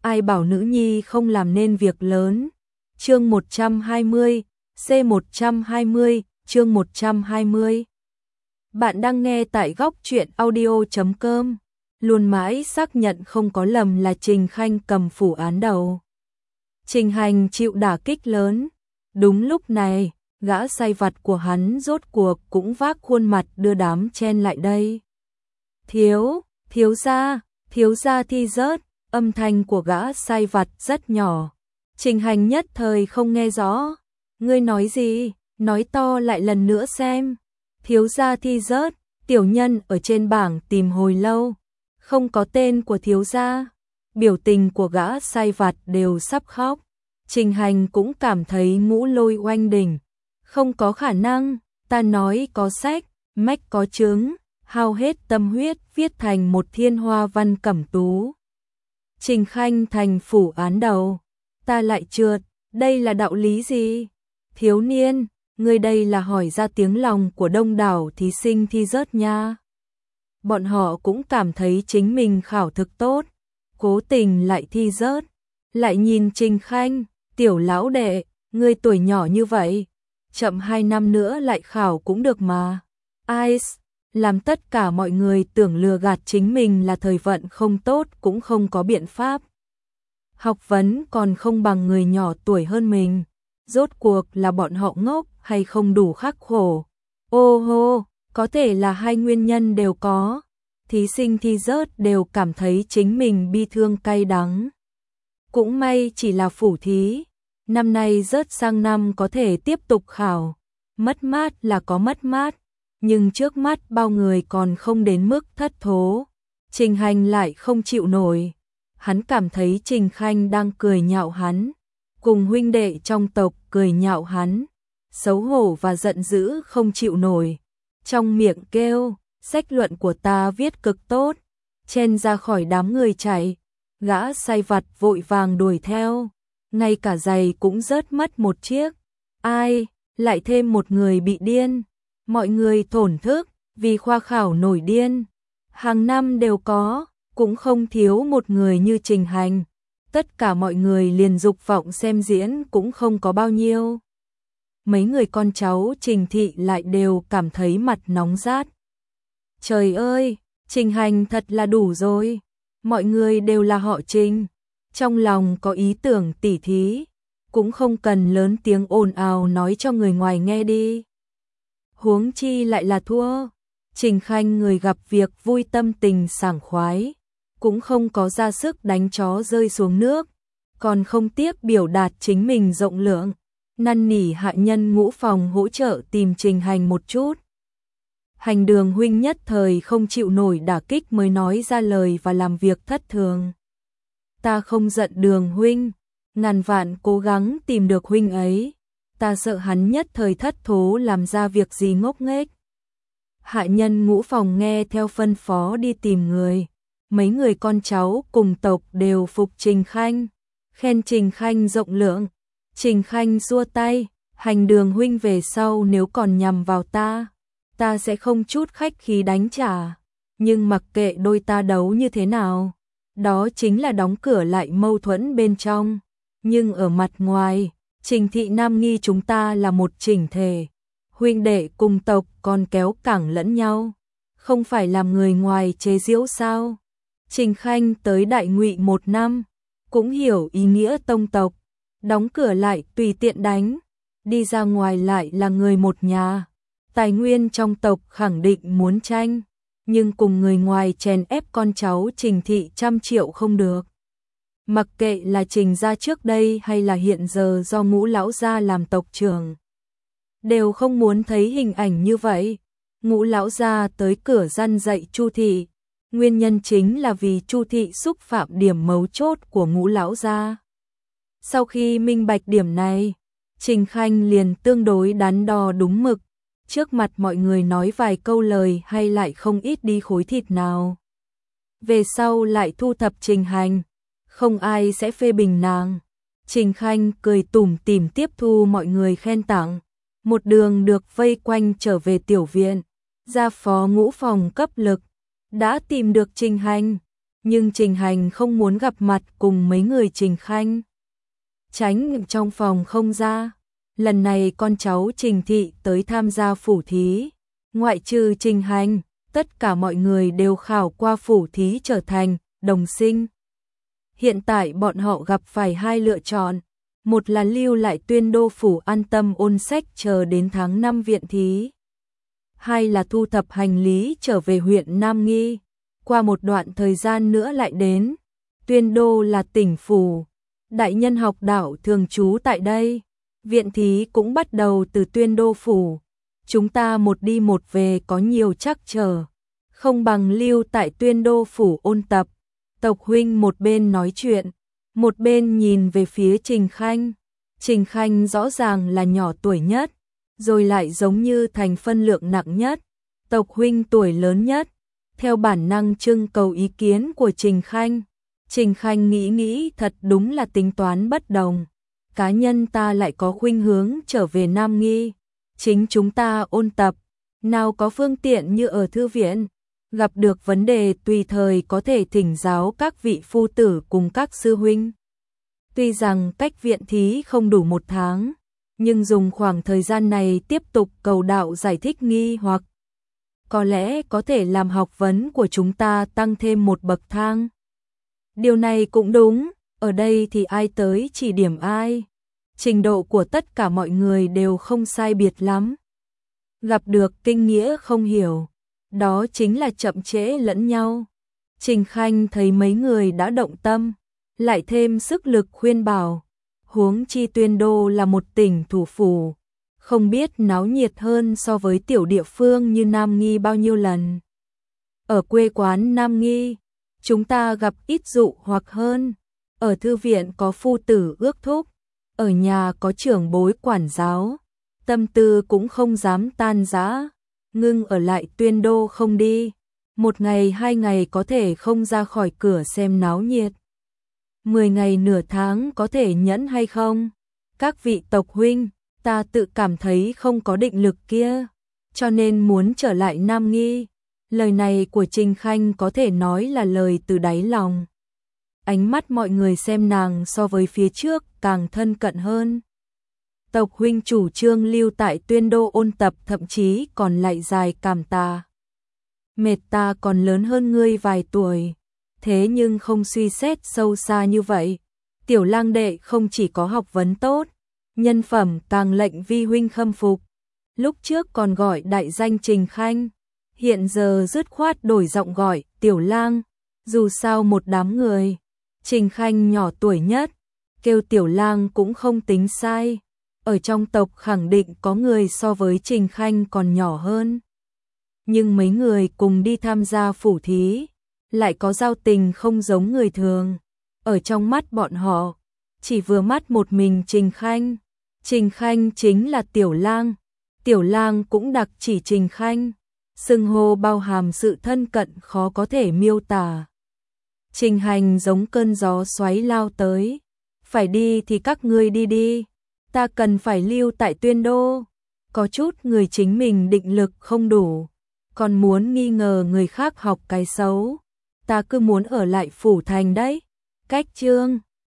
ai bảo nữ nhi không làm nên việc lớn. Chương 120, C120, chương 120. Bạn đang nghe tại góc truyện audio.com. Luôn mãi xác nhận không có lầm là Trình Khanh cầm phủ án đầu. Trình Hành chịu đả kích lớn. Đúng lúc này, gã sai vặt của hắn rốt cuộc cũng vác khuôn mặt đưa đám chen lại đây. Thiếu gia Thi rớt, âm thanh của gã sai vặt rất nhỏ. Trình Hành nhất thời không nghe rõ. Ngươi nói gì? Nói to lại lần nữa xem. Thiếu gia Thi rớt, tiểu nhân ở trên bảng tìm hồi lâu. Không có tên của thiếu gia. Biểu tình của gã sai vặt đều sắp khóc. Trình Hành cũng cảm thấy mũ lôi oanh đỉnh. Không có khả năng, ta nói có sách, mách có chứng, hao hết tâm huyết viết thành một thiên hoa văn cẩm tú. Trình Khanh thành phủ án đầu, ta lại trượt, đây là đạo lý gì? Thiếu niên, ngươi đây là hỏi ra tiếng lòng của đông đảo thí sinh thi rớt nha. Bọn họ cũng cảm thấy chính mình khảo thực tốt, cố tình lại thi rớt, lại nhìn Trình Khanh, tiểu lão đệ, ngươi tuổi nhỏ như vậy, chậm 2 năm nữa lại khảo cũng được mà. Ai làm tất cả mọi người tưởng lừa gạt chính mình là thời vận không tốt cũng không có biện pháp. Học vấn còn không bằng người nhỏ tuổi hơn mình, rốt cuộc là bọn họ ngốc hay không đủ khắc khổ. Ô hô, có thể là hai nguyên nhân đều có. Thí sinh thi rớt đều cảm thấy chính mình bi thương cay đắng. Cũng may chỉ là phủ thí, năm nay rớt sang năm có thể tiếp tục khảo. Mất mát là có mất mát, nhưng trước mắt bao người còn không đến mức thất thố. Trình Hành lại không chịu nổi. Hắn cảm thấy Trình Khanh đang cười nhạo hắn, cùng huynh đệ trong tộc cười nhạo hắn, xấu hổ và giận dữ không chịu nổi. Trong miệng kêu, sách luận của ta viết cực tốt, chen ra khỏi đám người chạy. Gã sai vặt vội vàng đuổi theo, ngay cả giày cũng rớt mất một chiếc. Ai, lại thêm một người bị điên. Mọi người thổn thức vì khoa khảo nổi điên. Hàng năm đều có, cũng không thiếu một người như Trình Hành. Tất cả mọi người liền dục vọng xem diễn cũng không có bao nhiêu. Mấy người con cháu Trình thị lại đều cảm thấy mặt nóng rát. Trời ơi, Trình Hành thật là đủ rồi. Mọi người đều là họ Trình, trong lòng có ý tưởng tỉ thí, cũng không cần lớn tiếng ồn ào nói cho người ngoài nghe đi. Huống chi lại là thua. Trình Khanh người gặp việc vui tâm tình sảng khoái, cũng không có ra sức đánh chó rơi xuống nước, còn không tiếc biểu đạt chính mình rộng lượng, năn nỉ hạ nhân ngũ phòng hỗ trợ tìm Trình Hành một chút. Hành Đường huynh nhất thời không chịu nổi đả kích mới nói ra lời và làm việc thất thường. Ta không giận Đường huynh, ngàn vạn cố gắng tìm được huynh ấy, ta sợ hắn nhất thời thất thố làm ra việc gì ngốc nghếch. Hạ nhân ngũ phòng nghe theo phân phó đi tìm người, mấy người con cháu cùng tộc đều phục Trình Khanh, khen Trình Khanh rộng lượng. Trình Khanh xua tay, Hành Đường huynh về sau nếu còn nhằm vào ta sẽ không chút khách khí đánh trả, nhưng mặc kệ đôi ta đấu như thế nào, đó chính là đóng cửa lại mâu thuẫn bên trong, nhưng ở mặt ngoài, Trình thị Nam Nghi chúng ta là một chỉnh thể, huynh đệ cùng tộc còn kéo cẳng lẫn nhau, không phải làm người ngoài chế giễu sao? Trình Khanh tới Đại Ngụy 1 năm, cũng hiểu ý nghĩa tông tộc, đóng cửa lại tùy tiện đánh, đi ra ngoài lại là người một nhà. Tài nguyên trong tộc khẳng định muốn tranh, nhưng cùng người ngoài chèn ép con cháu Trình thị trăm triệu không được. Mặc kệ là Trình gia trước đây hay là hiện giờ do Ngũ lão gia làm tộc trưởng, đều không muốn thấy hình ảnh như vậy. Ngũ lão gia tới cửa răn dạy Chu thị, nguyên nhân chính là vì Chu thị xúc phạm điểm mấu chốt của Ngũ lão gia. Sau khi minh bạch điểm này, Trình Khanh liền tương đối đắn đo đúng mực. Trước mặt mọi người nói vài câu lời hay lại không ít đi khối thịt nào. Về sau lại thu thập Trình Hành, không ai sẽ phê bình nàng. Trình Khanh cười tủm tỉm tiếp thu mọi người khen tặng, một đường được vây quanh trở về tiểu viện. Gia phó ngũ phòng cấp lực đã tìm được Trình Hành, nhưng Trình Hành không muốn gặp mặt cùng mấy người Trình Khanh. Tránh trong phòng không ra. Lần này con cháu Trình Thị tới tham gia phủ thí. Ngoại trừ Trình Hành, tất cả mọi người đều khảo qua phủ thí trở thành đồng sinh. Hiện tại bọn họ gặp phải hai lựa chọn. Một là lưu lại Tuyên Đô phủ an tâm ôn sách chờ đến tháng 5 viện thí. Hai là thu thập hành lý trở về huyện Nam Nghi. Qua một đoạn thời gian nữa lại đến. Tuyên Đô là tỉnh phủ. Đại nhân học đạo thường trú tại đây. Viện thí cũng bắt đầu từ Tuyên Đô phủ. Chúng ta một đi một về có nhiều trắc trở. Không bằng lưu tại Tuyên Đô phủ ôn tập. Tộc huynh một bên nói chuyện, một bên nhìn về phía Trình Khanh. Trình Khanh rõ ràng là nhỏ tuổi nhất, rồi lại giống như thành phân lượng nặng nhất. Tộc huynh tuổi lớn nhất, theo bản năng trưng cầu ý kiến của Trình Khanh. Trình Khanh nghĩ thật đúng là tính toán bất đồng. Cá nhân ta lại có khuynh hướng trở về Nam Nghi. Chính chúng ta ôn tập, nào có phương tiện như ở thư viện. Gặp được vấn đề tùy thời có thể thỉnh giáo các vị phu tử cùng các sư huynh. Tuy rằng cách viện thí không đủ 1 tháng, nhưng dùng khoảng thời gian này tiếp tục cầu đạo giải thích nghi hoặc có lẽ có thể làm học vấn của chúng ta tăng thêm một bậc thang. Điều này cũng đúng, ở đây thì ai tới chỉ điểm ai. Trình độ của tất cả mọi người đều không sai biệt lắm. Gặp được kinh nghĩa không hiểu, đó chính là chậm trễ lẫn nhau. Trình Khanh thấy mấy người đã động tâm, lại thêm sức lực khuyên bảo. Huống chi Tuyên Đô là một tỉnh thủ phủ, không biết náo nhiệt hơn so với tiểu địa phương như Nam Nghi bao nhiêu lần. Ở quê quán Nam Nghi, chúng ta gặp ít dụ hoặc hơn. Ở thư viện có phu tử ước thúc, ở nhà có trưởng bối quản giáo, tâm tư cũng không dám tan rã. Ngưng ở lại Tuyên Đô không đi, 1 ngày 2 ngày có thể không ra khỏi cửa xem náo nhiệt. 10 ngày nửa tháng có thể nhẫn hay không? Các vị tộc huynh, ta tự cảm thấy không có định lực kia, cho nên muốn trở lại Nam Nghi. Lời này của Trình Khanh có thể nói là lời từ đáy lòng. Ánh mắt mọi người xem nàng so với phía trước càng thân cận hơn. Tộc huynh chủ trương lưu tại Tuyên Đô ôn tập, thậm chí còn lại dài cảm tạ. Mệt ta còn lớn hơn ngươi vài tuổi, thế nhưng không suy xét sâu xa như vậy. Tiểu lang đệ không chỉ có học vấn tốt, nhân phẩm càng lệnh vi huynh khâm phục. Lúc trước còn gọi đại danh Trình Khanh, hiện giờ dứt khoát đổi giọng gọi tiểu lang. Dù sao một đám người, Trình Khanh nhỏ tuổi nhất, kêu tiểu lang cũng không tính sai. Ở trong tộc khẳng định có người so với Trình Khanh còn nhỏ hơn. Nhưng mấy người cùng đi tham gia phủ thí, lại có giao tình không giống người thường. Ở trong mắt bọn họ, chỉ vừa mắt một mình Trình Khanh. Trình Khanh chính là Tiểu Lang. Tiểu Lang cũng đặc chỉ Trình Khanh. Xưng hô bao hàm sự thân cận khó có thể miêu tả. Trình Hành giống cơn gió xoáy lao tới. Phải đi thì các ngươi đi đi. Ta cần phải lưu tại Tuyên Đô. Có chút người chính mình định lực không đủ, còn muốn nghi ngờ người khác học cái xấu. Ta cứ muốn ở lại phủ thành đấy. Cách chương